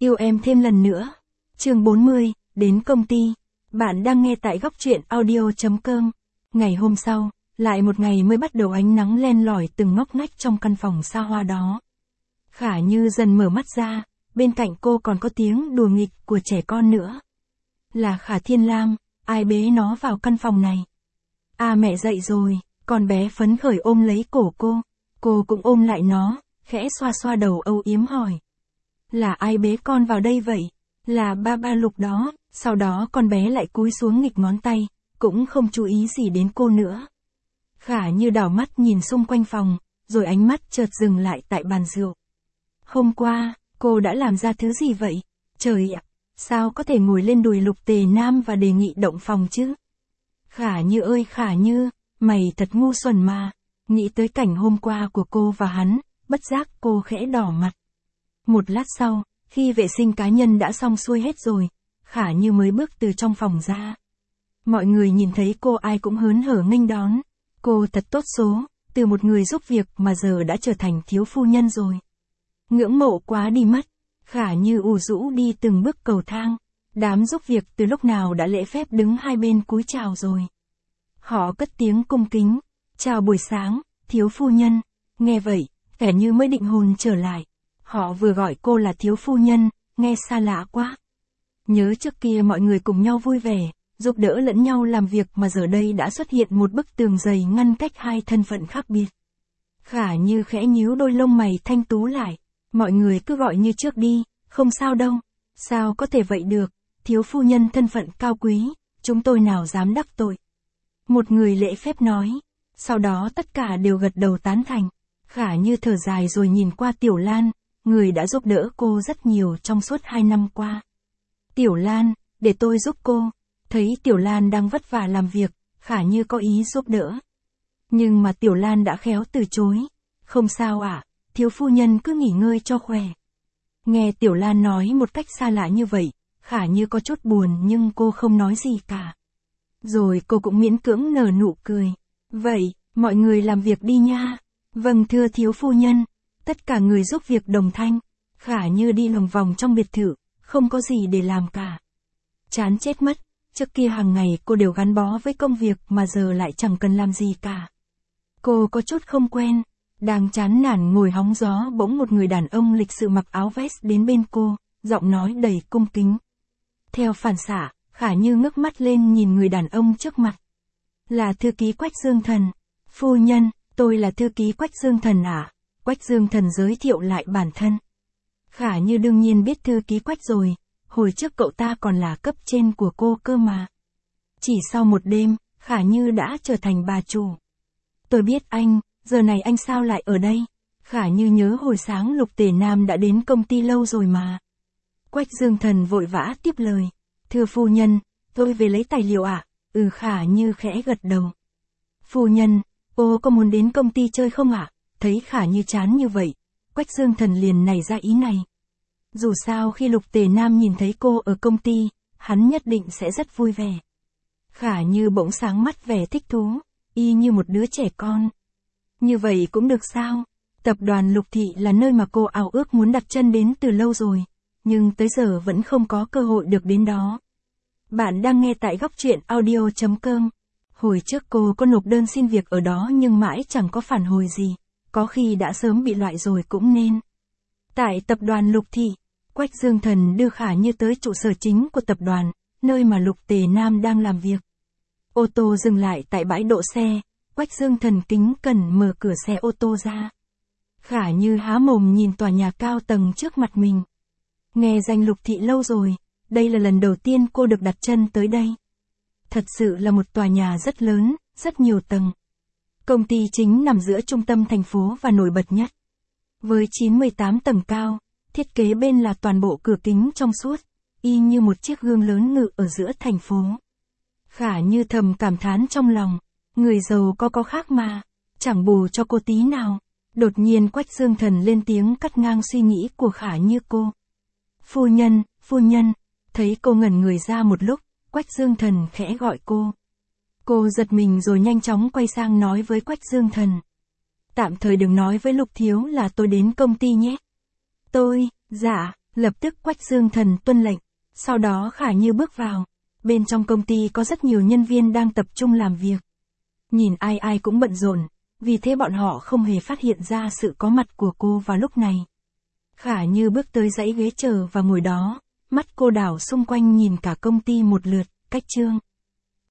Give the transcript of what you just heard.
Yêu em thêm lần nữa. Chương 40, đến công ty. Bạn đang nghe tại góc truyện audio.com. Ngày hôm sau, lại một ngày mới bắt đầu ánh nắng len lỏi từng ngóc ngách trong căn phòng xa hoa đó. Khả Như dần mở mắt ra, bên cạnh cô còn có tiếng đùa nghịch của trẻ con nữa. Là Khả Thiên Lam, ai bế nó vào căn phòng này? À, mẹ dậy rồi, con bé phấn khởi ôm lấy cổ cô cũng ôm lại nó, khẽ xoa xoa đầu âu yếm hỏi. Là ai bế con vào đây vậy? Là ba Lục đó. Sau đó con bé lại cúi xuống nghịch ngón tay, cũng không chú ý gì đến cô nữa. Khả Như đảo mắt nhìn xung quanh phòng, rồi ánh mắt chợt dừng lại tại bàn rượu. Hôm qua, cô đã làm ra thứ gì vậy? Trời ạ, sao có thể ngồi lên đùi Lục Tề Nam và đề nghị động phòng chứ? Khả Như ơi Khả Như, mày thật ngu xuẩn mà. Nghĩ tới cảnh hôm qua của cô và hắn, bất giác cô khẽ đỏ mặt. Một lát sau, khi vệ sinh cá nhân đã xong xuôi hết rồi, Khả Như mới bước từ trong phòng ra. Mọi người nhìn thấy cô ai cũng hớn hở nghênh đón. Cô thật tốt số, từ một người giúp việc mà giờ đã trở thành thiếu phu nhân rồi. Ngưỡng mộ quá đi mất. Khả Như ù rũ đi từng bước cầu thang. Đám giúp việc từ lúc nào đã lễ phép đứng hai bên cúi chào rồi. Họ cất tiếng cung kính. Chào buổi sáng, thiếu phu nhân. Nghe vậy, Khả Như mới định hồn trở lại. Họ vừa gọi cô là thiếu phu nhân, nghe xa lạ quá. Nhớ trước kia mọi người cùng nhau vui vẻ, giúp đỡ lẫn nhau làm việc mà giờ đây đã xuất hiện một bức tường dày ngăn cách hai thân phận khác biệt. Khả Như khẽ nhíu đôi lông mày thanh tú lại. Mọi người cứ gọi như trước đi, không sao đâu. Sao có thể vậy được, thiếu phu nhân thân phận cao quý, chúng tôi nào dám đắc tội. Một người lễ phép nói. Sau đó tất cả đều gật đầu tán thành. Khả Như thở dài rồi nhìn qua Tiểu Lan, người đã giúp đỡ cô rất nhiều trong suốt 2 năm qua. Tiểu Lan, để tôi giúp cô. Thấy Tiểu Lan đang vất vả làm việc, Khả Như có ý giúp đỡ. Nhưng mà Tiểu Lan đã khéo từ chối. Không sao ạ, thiếu phu nhân cứ nghỉ ngơi cho khỏe. Nghe Tiểu Lan nói một cách xa lạ như vậy, Khả Như có chút buồn nhưng cô không nói gì cả. Rồi cô cũng miễn cưỡng nở nụ cười. Vậy, mọi người làm việc đi nha. Vâng thưa thiếu phu nhân. Tất cả người giúp việc đồng thanh. Khả Như đi lòng vòng trong biệt thự, không có gì để làm cả. Chán chết mất, trước kia hàng ngày cô đều gắn bó với công việc mà giờ lại chẳng cần làm gì cả. Cô có chút không quen, đang chán nản ngồi hóng gió bỗng một người đàn ông lịch sự mặc áo vest đến bên cô, giọng nói đầy cung kính. Theo phản xạ, Khả Như ngước mắt lên nhìn người đàn ông trước mặt. Là thư ký Quách Dương Thần. Phu nhân, tôi là thư ký Quách Dương Thần ạ. Quách Dương Thần giới thiệu lại bản thân. Khả Như đương nhiên biết thư ký Quách rồi, hồi trước cậu ta còn là cấp trên của cô cơ mà. Chỉ sau một đêm, Khả Như đã trở thành bà chủ. Tôi biết anh, giờ này anh sao lại ở đây? Khả Như nhớ hồi sáng Lục Tề Nam đã đến công ty lâu rồi mà. Quách Dương Thần vội vã tiếp lời. Thưa phu nhân, tôi về lấy tài liệu ạ. Khả Như khẽ gật đầu. Phu nhân, cô có muốn đến công ty chơi không ạ? Thấy Khả Như chán như vậy, Quách Dương Thần liền nảy ra ý này. Dù sao khi Lục Tề Nam nhìn thấy cô ở công ty, hắn nhất định sẽ rất vui vẻ. Khả Như bỗng sáng mắt vẻ thích thú, y như một đứa trẻ con. Như vậy cũng được sao? Tập đoàn Lục Thị là nơi mà cô ao ước muốn đặt chân đến từ lâu rồi, nhưng tới giờ vẫn không có cơ hội được đến đó. Bạn đang nghe tại góc truyện audio.com. Hồi trước cô có nộp đơn xin việc ở đó nhưng mãi chẳng có phản hồi gì, có khi đã sớm bị loại rồi cũng nên. Tại tập đoàn Lục Thị, Quách Dương Thần đưa Khả Như tới trụ sở chính của tập đoàn, nơi mà Lục Tề Nam đang làm việc. Ô tô dừng lại tại bãi đỗ xe, Quách Dương Thần kính cẩn mở cửa xe ô tô ra. Khả Như há mồm nhìn tòa nhà cao tầng trước mặt mình. Nghe danh Lục Thị lâu rồi, đây là lần đầu tiên cô được đặt chân tới đây. Thật sự là một tòa nhà rất lớn, rất nhiều tầng. Công ty chính nằm giữa trung tâm thành phố và nổi bật nhất. Với 98 tầng cao, thiết kế bên là toàn bộ cửa kính trong suốt, y như một chiếc gương lớn ngự ở giữa thành phố. Khả Như thầm cảm thán trong lòng, người giàu có khác mà, chẳng bù cho cô tí nào. Đột nhiên Quách Dương Thần lên tiếng cắt ngang suy nghĩ của Khả Như cô. Phu nhân, thấy cô ngẩn người ra một lúc, Quách Dương Thần khẽ gọi cô. Cô giật mình rồi nhanh chóng quay sang nói với Quách Dương Thần. Tạm thời đừng nói với Lục Thiếu là tôi đến công ty nhé. Dạ, Lập tức Quách Dương Thần tuân lệnh. Sau đó Khả Như bước vào. Bên trong công ty có rất nhiều nhân viên đang tập trung làm việc. Nhìn ai ai cũng bận rộn, vì thế bọn họ không hề phát hiện ra sự có mặt của cô vào lúc này. Khả Như bước tới dãy ghế chờ và ngồi đó, mắt cô đảo xung quanh nhìn cả công ty một lượt, Cách Trương.